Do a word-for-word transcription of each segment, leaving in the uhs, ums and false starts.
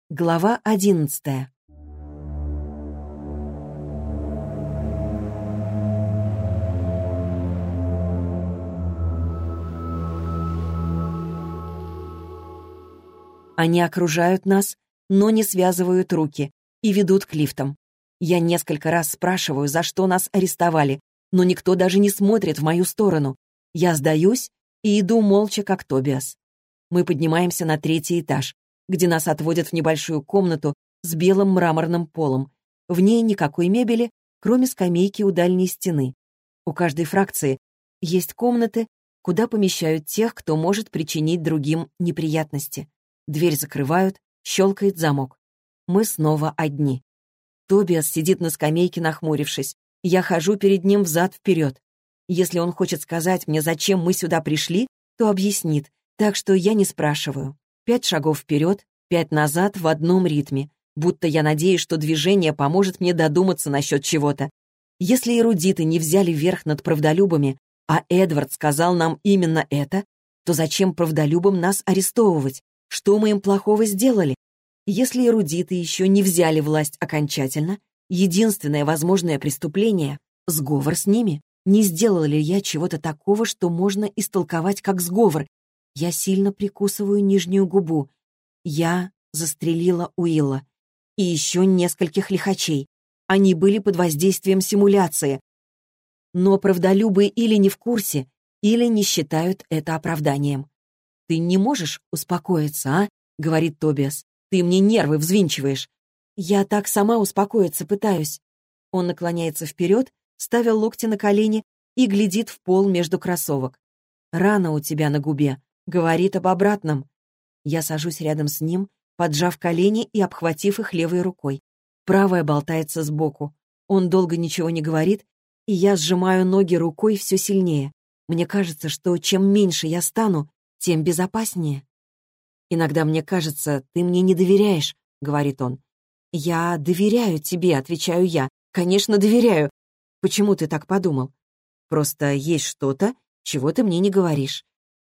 Глава одиннадцатая. Они окружают нас, но не связывают руки и ведут к лифтам. Я несколько раз спрашиваю, за что нас арестовали, но никто даже не смотрит в мою сторону. Я сдаюсь и иду молча, как Тобиас. Мы поднимаемся на третий этаж, где нас отводят в небольшую комнату с белым мраморным полом. В ней никакой мебели, кроме скамейки у дальней стены. У каждой фракции есть комнаты, куда помещают тех, кто может причинить другим неприятности. Дверь закрывают, щелкает замок. Мы снова одни. Тобиас сидит на скамейке, нахмурившись. Я хожу перед ним взад-вперед. Если он хочет сказать мне, зачем мы сюда пришли, то объяснит, так что я не спрашиваю. Пять шагов вперед, пять назад в одном ритме, будто я надеюсь, что движение поможет мне додуматься насчет чего-то. Если эрудиты не взяли верх над правдолюбами, а Эдвард сказал нам именно это, то зачем правдолюбам нас арестовывать? Что мы им плохого сделали? Если эрудиты еще не взяли власть окончательно, единственное возможное преступление — сговор с ними. Не сделала ли я чего-то такого, что можно истолковать как сговор? Я сильно прикусываю нижнюю губу. Я застрелила Уилла. И еще нескольких лихачей. Они были под воздействием симуляции. Но правдолюбы или не в курсе, или не считают это оправданием. «Ты не можешь успокоиться, а?» — говорит Тобиас. «Ты мне нервы взвинчиваешь». «Я так сама успокоиться пытаюсь». Он наклоняется вперед, ставя локти на колени, и глядит в пол между кроссовок. «Рана у тебя на губе. Говорит об обратном». Я сажусь рядом с ним, поджав колени и обхватив их левой рукой. Правая болтается сбоку. Он долго ничего не говорит, и я сжимаю ноги рукой все сильнее. Мне кажется, что чем меньше я стану, тем безопаснее. «Иногда мне кажется, ты мне не доверяешь», — говорит он. «Я доверяю тебе», — отвечаю я. «Конечно, доверяю. Почему ты так подумал? Просто есть что-то, чего ты мне не говоришь.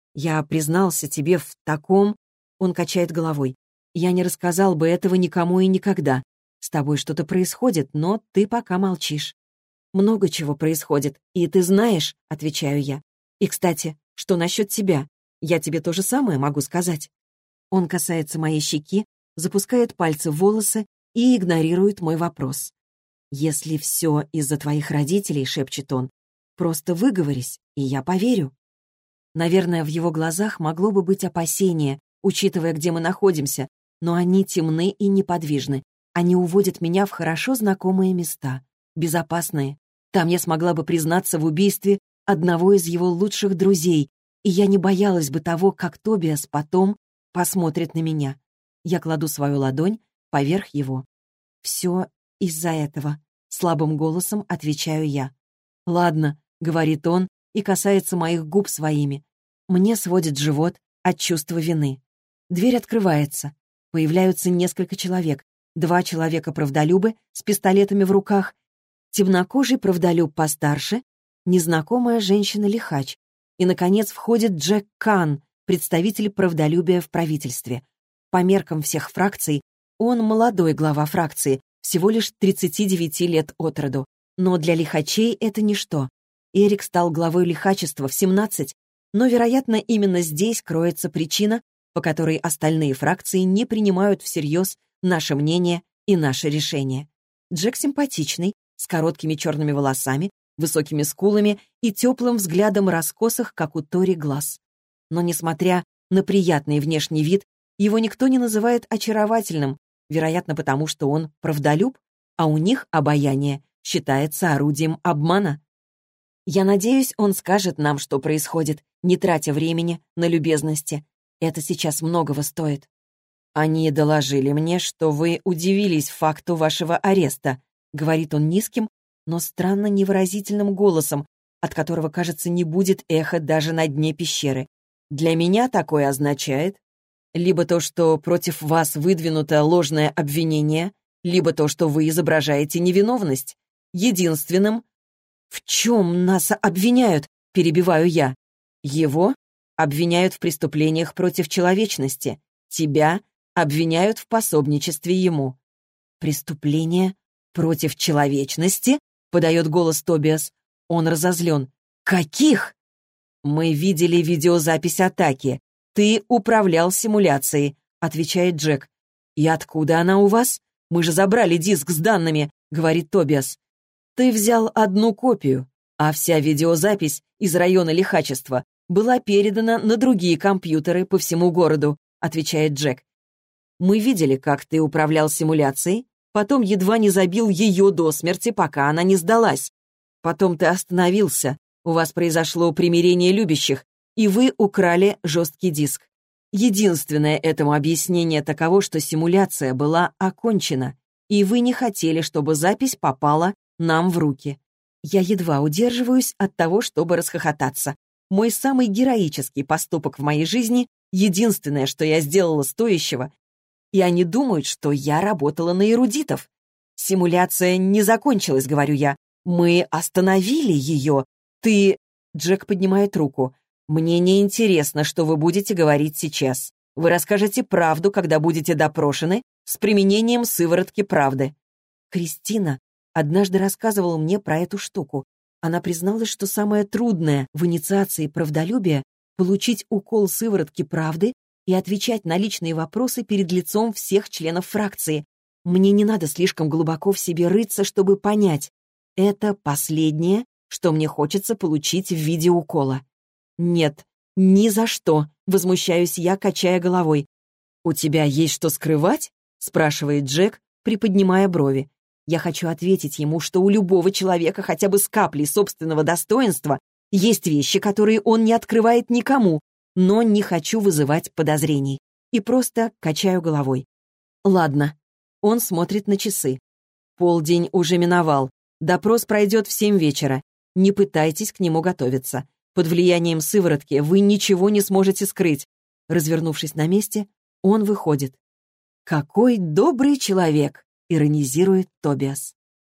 Я признался тебе в таком...» Он качает головой. «Я не рассказал бы этого никому и никогда. С тобой что-то происходит, но ты пока молчишь». «Много чего происходит, и ты знаешь», — отвечаю я. «И, кстати, что насчет тебя? Я тебе то же самое могу сказать». Он касается моей щеки, запускает пальцы в волосы и игнорирует мой вопрос. «Если все из-за твоих родителей», — шепчет он, — «просто выговорись, и я поверю». Наверное, в его глазах могло бы быть опасение, учитывая, где мы находимся, но они темны и неподвижны. Они уводят меня в хорошо знакомые места, безопасные. Там я смогла бы признаться в убийстве одного из его лучших друзей, и я не боялась бы того, как Тобиас потом посмотрит на меня. Я кладу свою ладонь поверх его. «Все из-за этого», — слабым голосом отвечаю я. «Ладно», — говорит он и касается моих губ своими. Мне сводит живот от чувства вины. Дверь открывается. Появляются несколько человек. Два человека-правдолюбы с пистолетами в руках, темнокожий правдолюб постарше, незнакомая женщина-лихач. И, наконец, входит Джек Кан, представитель правдолюбия в правительстве. По меркам всех фракций, он молодой глава фракции, всего лишь тридцати девяти лет от роду. Но для лихачей это ничто. Эрик стал главой лихачества в семнадцать, но, вероятно, именно здесь кроется причина, по которой остальные фракции не принимают всерьез наше мнение и наше решение. Джек симпатичный, с короткими черными волосами, высокими скулами и теплым взглядом раскосых, как у Тори, глаз. Но, несмотря на приятный внешний вид, его никто не называет очаровательным, вероятно, потому что он правдолюб, а у них обаяние считается орудием обмана. Я надеюсь, он скажет нам, что происходит, не тратя времени на любезности. Это сейчас многого стоит. «Они доложили мне, что вы удивились факту вашего ареста», — говорит он низким, но странно невыразительным голосом, от которого, кажется, не будет эха даже на дне пещеры. «Для меня такое означает либо то, что против вас выдвинуто ложное обвинение, либо то, что вы изображаете невиновность. Единственным...» «В чем нас обвиняют?» — перебиваю я. «Его обвиняют в преступлениях против человечности. Тебя обвиняют в пособничестве ему». «Преступление против человечности?» — подает голос Тобиас. Он разозлен. «Каких?» «Мы видели видеозапись атаки. Ты управлял симуляцией», — отвечает Джек. «И откуда она у вас? Мы же забрали диск с данными», — говорит Тобиас. «Ты взял одну копию, а вся видеозапись из района лихачества была передана на другие компьютеры по всему городу», — отвечает Джек. «Мы видели, как ты управлял симуляцией, потом едва не забил ее до смерти, пока она не сдалась. Потом ты остановился, у вас произошло примирение любящих, и вы украли жесткий диск. Единственное этому объяснение таково, что симуляция была окончена, и вы не хотели, чтобы запись попала нам в руки. Я едва удерживаюсь от того, чтобы расхохотаться. Мой самый героический поступок в моей жизни, единственное, что я сделала стоящего, и они думают, что я работала на эрудитов. Симуляция не закончилась, говорю я. Мы остановили ее. Ты... Джек поднимает руку. Мне не интересно, что вы будете говорить сейчас. Вы расскажете правду, когда будете допрошены, с применением сыворотки правды. Кристина однажды рассказывала мне про эту штуку. Она призналась, что самое трудное в инициации правдолюбия — получить укол сыворотки правды и отвечать на личные вопросы перед лицом всех членов фракции. Мне не надо слишком глубоко в себе рыться, чтобы понять. Это последнее, что мне хочется получить в виде укола. «Нет, ни за что», — возмущаюсь я, качая головой. «У тебя есть что скрывать?» — спрашивает Джек, приподнимая брови. Я хочу ответить ему, что у любого человека хотя бы с каплей собственного достоинства есть вещи, которые он не открывает никому, но не хочу вызывать подозрений. И просто качаю головой. «Ладно». Он смотрит на часы. «Полдень уже миновал. Допрос пройдет в семь вечера. Не пытайтесь к нему готовиться. Под влиянием сыворотки вы ничего не сможете скрыть». Развернувшись на месте, он выходит. «Какой добрый человек!» — иронизирует Тобиас.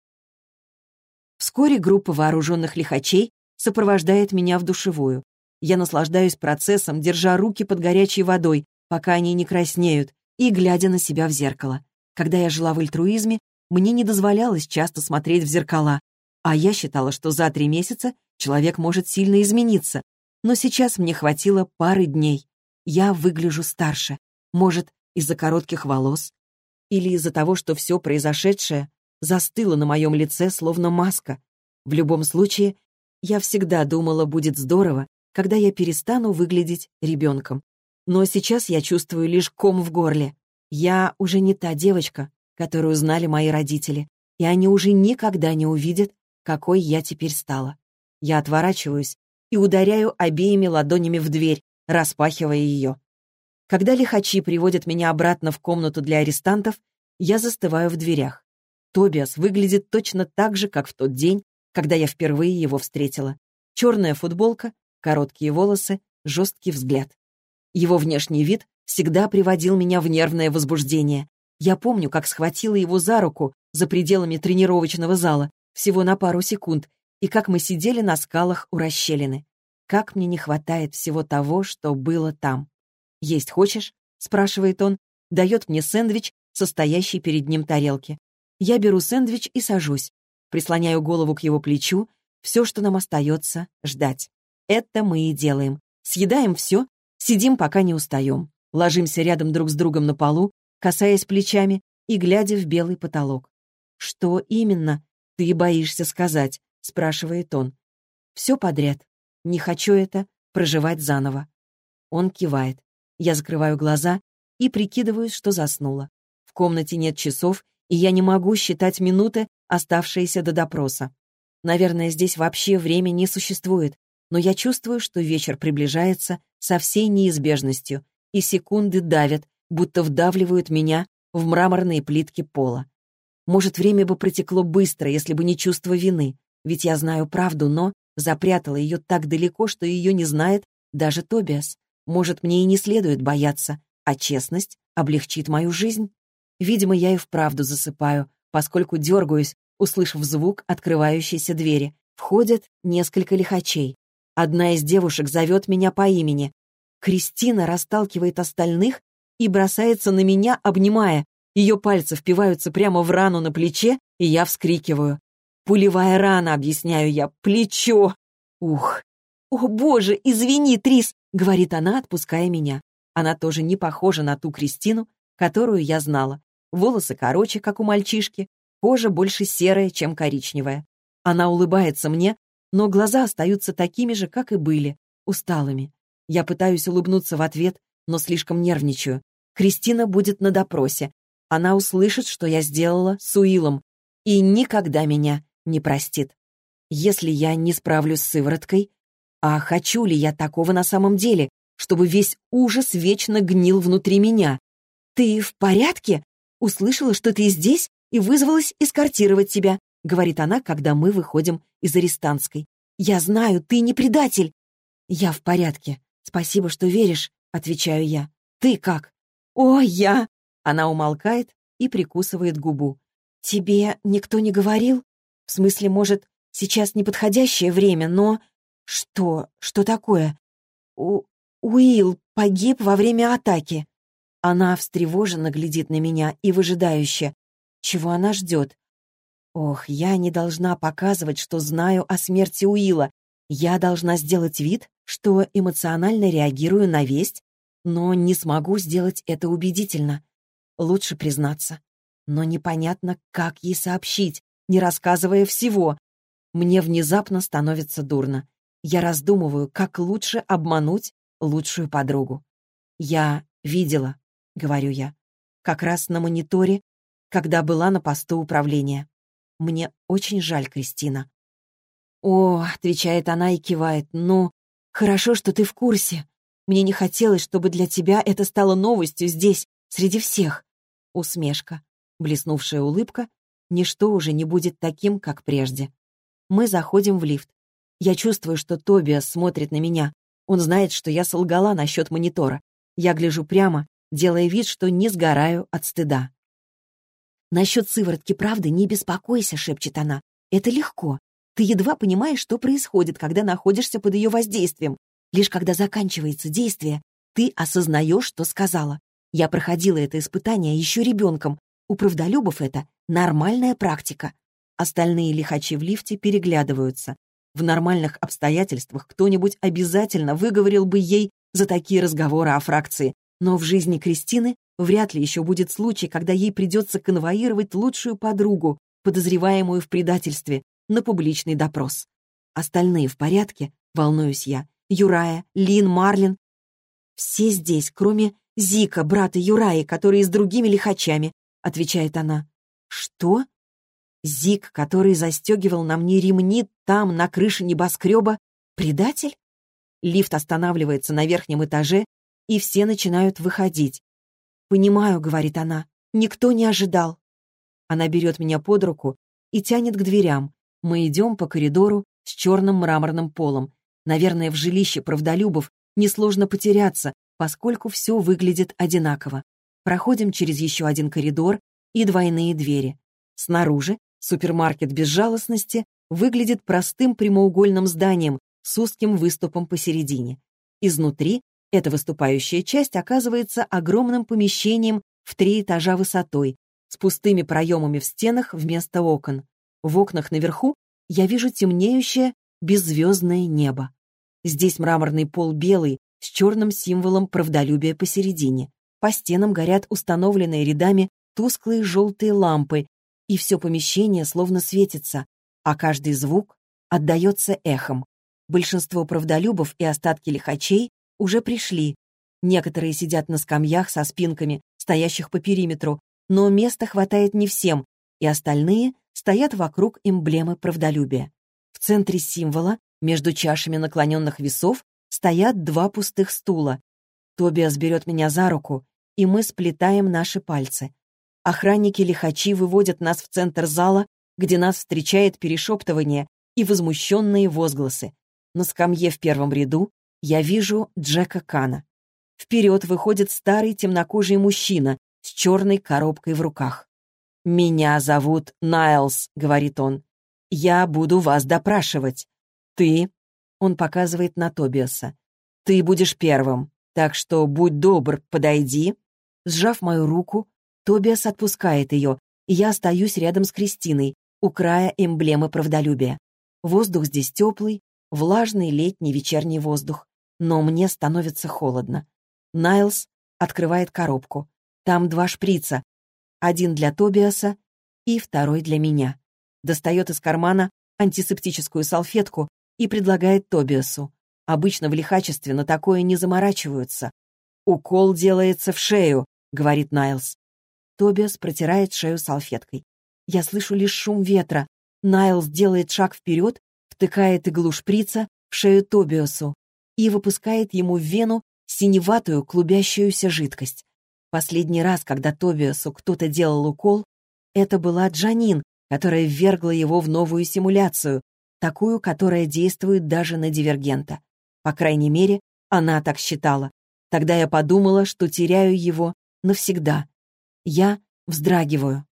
Вскоре группа вооруженных лихачей сопровождает меня в душевую. Я наслаждаюсь процессом, держа руки под горячей водой, пока они не краснеют, и глядя на себя в зеркало. Когда я жила в альтруизме, мне не дозволялось часто смотреть в зеркала, а я считала, что за три месяца человек может сильно измениться. Но сейчас мне хватило пары дней. Я выгляжу старше. Может, из-за коротких волос? Или из-за того, что все произошедшее застыло на моем лице, словно маска? В любом случае, я всегда думала, будет здорово, когда я перестану выглядеть ребенком. Но сейчас я чувствую лишь ком в горле. Я уже не та девочка, которую знали мои родители, и они уже никогда не увидят, какой я теперь стала. Я отворачиваюсь и ударяю обеими ладонями в дверь, распахивая ее. Когда лихачи приводят меня обратно в комнату для арестантов, я застываю в дверях. Тобиас выглядит точно так же, как в тот день, когда я впервые его встретила. Черная футболка, короткие волосы, жесткий взгляд. Его внешний вид всегда приводил меня в нервное возбуждение. Я помню, как схватила его за руку за пределами тренировочного зала, всего на пару секунд, и как мы сидели на скалах у расщелины. Как мне не хватает всего того, что было там. «Есть хочешь?» — спрашивает он, дает мне сэндвич, состоящий перед ним тарелки. Я беру сэндвич и сажусь, прислоняю голову к его плечу. Все, что нам остается, ждать. Это мы и делаем. Съедаем все, сидим, пока не устаем. Ложимся рядом друг с другом на полу, касаясь плечами и глядя в белый потолок. «Что именно ты боишься сказать?» — спрашивает он. «Все подряд. Не хочу это проживать заново». Он кивает. Я закрываю глаза и прикидываюсь, что заснула. В комнате нет часов, и я не могу считать минуты, оставшиеся до допроса. Наверное, здесь вообще время не существует, но я чувствую, что вечер приближается со всей неизбежностью, и секунды давят, будто вдавливают меня в мраморные плитки пола. Может, время бы протекло быстро, если бы не чувство вины, ведь я знаю правду, но запрятала ее так далеко, что ее не знает даже Тобиас. Может, мне и не следует бояться, а честность облегчит мою жизнь. Видимо, я и вправду засыпаю, поскольку дергаюсь, услышав звук открывающейся двери. Входят несколько лихачей. Одна из девушек зовет меня по имени. Кристина расталкивает остальных и бросается на меня, обнимая. Ее пальцы впиваются прямо в рану на плече, и я вскрикиваю. «Пулевая рана», — объясняю я, — «плечо». Ух. «О, боже, извини, Трис», — говорит она, отпуская меня. Она тоже не похожа на ту Кристину, которую я знала. Волосы короче, как у мальчишки, кожа больше серая, чем коричневая. Она улыбается мне, но глаза остаются такими же, как и были, усталыми. Я пытаюсь улыбнуться в ответ, но слишком нервничаю. Кристина будет на допросе. Она услышит, что я сделала с Уиллом, и никогда меня не простит. Если я не справлюсь с сывороткой, а хочу ли я такого на самом деле, чтобы весь ужас вечно гнил внутри меня? «Ты в порядке? Услышала, что ты здесь, и вызвалась эскортировать тебя», — говорит она, когда мы выходим из арестантской. «Я знаю, ты не предатель». «Я в порядке. Спасибо, что веришь», — отвечаю я. «Ты как?» «О, я...» Она умолкает и прикусывает губу. «Тебе никто не говорил? В смысле, может, сейчас неподходящее время, но...» «Что? Что такое?» У... «Уилл погиб во время атаки». Она встревоженно глядит на меня и выжидающе. Чего она ждет? Ох, я не должна показывать, что знаю о смерти Уилла. Я должна сделать вид, что эмоционально реагирую на весть, но не смогу сделать это убедительно. Лучше признаться. Но непонятно, как ей сообщить, не рассказывая всего. Мне внезапно становится дурно. Я раздумываю, как лучше обмануть лучшую подругу. «Я видела», — говорю я, как раз на мониторе, когда была на посту управления. «Мне очень жаль, Кристина». «О», — отвечает она и кивает, — «ну, хорошо, что ты в курсе. Мне не хотелось, чтобы для тебя это стало новостью здесь, среди всех». Усмешка, блеснувшая улыбка, ничто уже не будет таким, как прежде. Мы заходим в лифт. Я чувствую, что Тобиас смотрит на меня. Он знает, что я солгала насчет монитора. Я гляжу прямо, делая вид, что не сгораю от стыда. «Насчет сыворотки правды не беспокойся», — шепчет она. «Это легко. Ты едва понимаешь, что происходит, когда находишься под ее воздействием. Лишь когда заканчивается действие, ты осознаешь, что сказала. Я проходила это испытание еще ребенком. У правдолюбов это нормальная практика». Остальные лихачи в лифте переглядываются. В нормальных обстоятельствах кто-нибудь обязательно выговорил бы ей за такие разговоры о фракции. Но в жизни Кристины вряд ли еще будет случай, когда ей придется конвоировать лучшую подругу, подозреваемую в предательстве, на публичный допрос. Остальные в порядке, волнуюсь я. Юрая, Лин, Марлин. Все здесь, кроме Зика, брата Юраи, который с другими лихачами, отвечает она. Что? Зик, который застегивал на мне ремни там, на крыше небоскреба, предатель? Лифт останавливается на верхнем этаже, и все начинают выходить. «Понимаю», — говорит она, — «никто не ожидал». Она берет меня под руку и тянет к дверям. Мы идем по коридору с черным мраморным полом. Наверное, в жилище правдолюбов несложно потеряться, поскольку все выглядит одинаково. Проходим через еще один коридор и двойные двери. Снаружи супермаркет безжалостности выглядит простым прямоугольным зданием с узким выступом посередине. Изнутри эта выступающая часть оказывается огромным помещением в три этажа высотой, с пустыми проемами в стенах вместо окон. В окнах наверху я вижу темнеющее беззвездное небо. Здесь мраморный пол белый, с черным символом правдолюбия посередине. По стенам горят установленные рядами тусклые желтые лампы, и все помещение словно светится, а каждый звук отдается эхом. Большинство правдолюбов и остатки лихачей уже пришли. Некоторые сидят на скамьях со спинками, стоящих по периметру, но места хватает не всем, и остальные стоят вокруг эмблемы правдолюбия. В центре символа, между чашами наклоненных весов, стоят два пустых стула. Тобиас берет меня за руку, и мы сплетаем наши пальцы. Охранники-лихачи выводят нас в центр зала, где нас встречает перешептывание и возмущенные возгласы. На скамье в первом ряду я вижу Джека Кана. Вперед выходит старый темнокожий мужчина с черной коробкой в руках. «Меня зовут Найлс», — говорит он. «Я буду вас допрашивать. Ты...» — он показывает на Тобиаса. «Ты будешь первым, так что будь добр, подойди Сжав мою руку, Тобиас отпускает ее, и я остаюсь рядом с Кристиной, у края эмблемы правдолюбия. Воздух здесь теплый, влажный летний вечерний воздух, но мне становится холодно. Найлс открывает коробку. Там два шприца. Один для Тобиаса и второй для меня. Достает из кармана антисептическую салфетку и предлагает Тобиасу. Обычно в лихачестве на такое не заморачиваются. «Укол делается в шею», — говорит Найлс. Тобиас протирает шею салфеткой. Я слышу лишь шум ветра. Найлс делает шаг вперед, втыкает иглу шприца в шею Тобиасу и выпускает ему в вену синеватую клубящуюся жидкость. Последний раз, когда Тобиасу кто-то делал укол, это была Джанин, которая ввергла его в новую симуляцию, такую, которая действует даже на дивергента. По крайней мере, она так считала. Тогда я подумала, что теряю его навсегда. Я вздрагиваю.